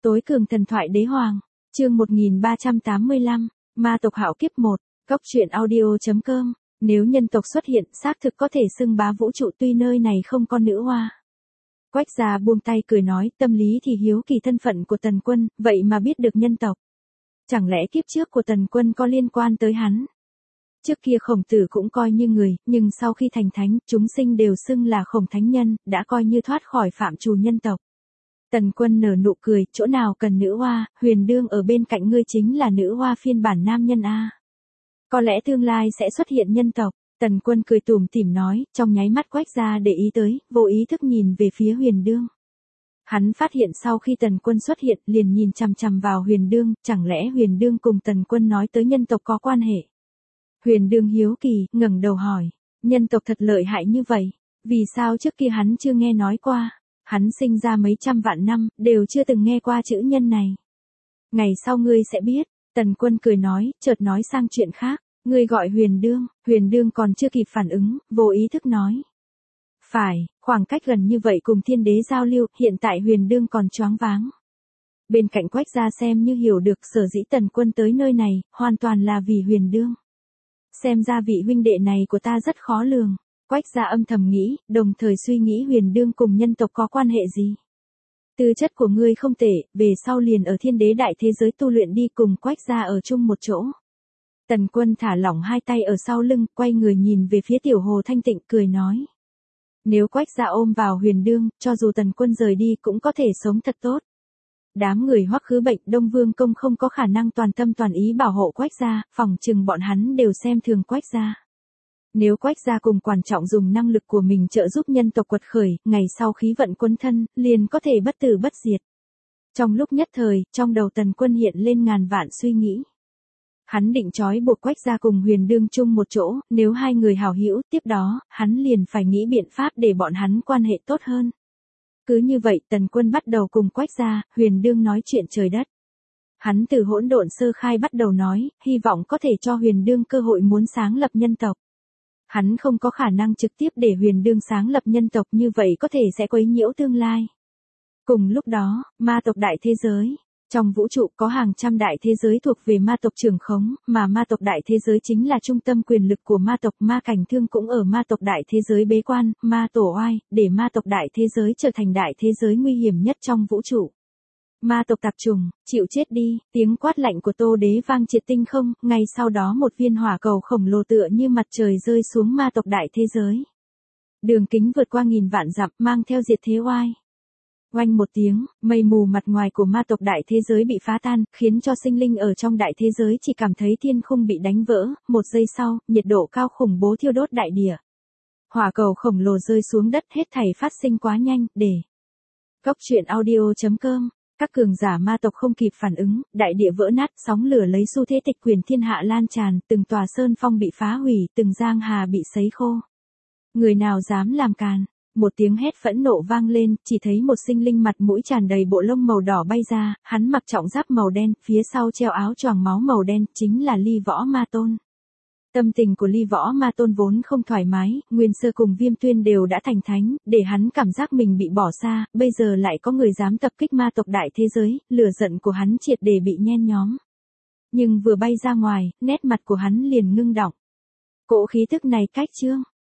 Tối cường thần thoại đế hoàng, chương 1385, ma tộc hạo kiếp 1, góc truyện audio.com. Nếu nhân tộc xuất hiện, xác thực có thể xưng bá vũ trụ, tuy nơi này không con nữ hoa. Quách gia buông tay cười nói, tâm lý thì hiếu kỳ thân phận của Tần Quân, vậy mà biết được nhân tộc. Chẳng lẽ kiếp trước của Tần Quân có liên quan tới hắn? Trước kia Khổng Tử cũng coi như người, nhưng sau khi thành thánh, chúng sinh đều xưng là Khổng Thánh Nhân, đã coi như thoát khỏi phạm trù nhân tộc. Tần Quân nở nụ cười, chỗ nào cần nữ hoa, Huyền Đương ở bên cạnh ngươi chính là nữ hoa phiên bản nam nhân a. Có lẽ tương lai sẽ xuất hiện nhân tộc. Tần Quân cười tủm tỉm nói, trong nháy mắt Quách gia để ý tới, vô ý thức nhìn về phía Huyền Đương. Hắn phát hiện sau khi Tần Quân xuất hiện, liền nhìn chằm chằm vào Huyền Đương, chẳng lẽ Huyền Đương cùng Tần Quân nói tới nhân tộc có quan hệ? Huyền Đương hiếu kỳ, ngẩng đầu hỏi, nhân tộc thật lợi hại như vậy, vì sao trước kia hắn chưa nghe nói qua? Hắn sinh ra mấy trăm vạn năm, đều chưa từng nghe qua chữ nhân này. Ngày sau ngươi sẽ biết, Tần Quân cười nói, chợt nói sang chuyện khác, ngươi gọi Huyền Đương còn chưa kịp phản ứng, vô ý thức nói. Phải, khoảng cách gần như vậy cùng thiên đế giao lưu, hiện tại Huyền Đương còn choáng váng. Bên cạnh Quách gia xem như hiểu được sở dĩ Tần Quân tới nơi này, hoàn toàn là vì Huyền Đương. Xem ra vị huynh đệ này của ta rất khó lường. Quách gia âm thầm nghĩ, đồng thời suy nghĩ Huyền Đương cùng nhân tộc có quan hệ gì. Tư chất của ngươi không tệ, về sau liền ở thiên đế đại thế giới tu luyện đi, cùng Quách gia ở chung một chỗ. Tần Quân thả lỏng hai tay ở sau lưng, quay người nhìn về phía Tiểu Hồ Thanh Tịnh, cười nói. Nếu Quách gia ôm vào Huyền Đương, cho dù Tần Quân rời đi cũng có thể sống thật tốt. Đám người Hoắc Khứ Bệnh, Đông Vương Công không có khả năng toàn tâm toàn ý bảo hộ Quách gia, phỏng chừng bọn hắn đều xem thường Quách gia. Nếu Quách gia cùng quan trọng dùng năng lực của mình trợ giúp nhân tộc quật khởi, ngày sau khí vận quân thân, liền có thể bất tử bất diệt. Trong lúc nhất thời, trong đầu Tần Quân hiện lên ngàn vạn suy nghĩ. Hắn định trói buộc Quách gia cùng Huyền Đương chung một chỗ, nếu hai người hảo hữu, tiếp đó, hắn liền phải nghĩ biện pháp để bọn hắn quan hệ tốt hơn. Cứ như vậy, Tần Quân bắt đầu cùng Quách gia, Huyền Đương nói chuyện trời đất. Hắn từ hỗn độn sơ khai bắt đầu nói, hy vọng có thể cho Huyền Đương cơ hội muốn sáng lập nhân tộc. Hắn không có khả năng trực tiếp để Huyền Đương sáng lập nhân tộc, như vậy có thể sẽ quấy nhiễu tương lai. Cùng lúc đó, ma tộc đại thế giới. Trong vũ trụ có hàng trăm đại thế giới thuộc về ma tộc trưởng khống, mà ma tộc đại thế giới chính là trung tâm quyền lực của ma tộc. Ma Cảnh Thương cũng ở ma tộc đại thế giới bế quan, ma tổ oai, để ma tộc đại thế giới trở thành đại thế giới nguy hiểm nhất trong vũ trụ. Ma tộc tạp trùng, chịu chết đi, tiếng quát lạnh của Tô Đế vang triệt tinh không, ngay sau đó một viên hỏa cầu khổng lồ tựa như mặt trời rơi xuống ma tộc đại thế giới. Đường kính vượt qua nghìn vạn dặm, mang theo diệt thế oai. Oanh một tiếng, mây mù mặt ngoài của ma tộc đại thế giới bị phá tan, khiến cho sinh linh ở trong đại thế giới chỉ cảm thấy thiên khung bị đánh vỡ, một giây sau, nhiệt độ cao khủng bố thiêu đốt đại địa. Hỏa cầu khổng lồ rơi xuống đất, hết thảy phát sinh quá nhanh, để. Góc truyện audio.com. Các cường giả ma tộc không kịp phản ứng, đại địa vỡ nát, sóng lửa lấy xu thế tịch quyền thiên hạ lan tràn, từng tòa sơn phong bị phá hủy, từng giang hà bị sấy khô. Người nào dám làm càn? Một tiếng hét phẫn nộ vang lên, chỉ thấy một sinh linh mặt mũi tràn đầy bộ lông màu đỏ bay ra, hắn mặc trọng giáp màu đen, phía sau treo áo choàng máu màu đen, chính là Ly Võ Ma Tôn. Tâm tình của Ly Võ Ma Tôn vốn không thoải mái, Nguyên Sơ cùng Viêm Tuyên đều đã thành thánh, để hắn cảm giác mình bị bỏ xa, bây giờ lại có người dám tập kích ma tộc đại thế giới, lửa giận của hắn triệt để bị nhen nhóm. Nhưng vừa bay ra ngoài, nét mặt của hắn liền ngưng đọng. Cỗ khí tức này cách trương.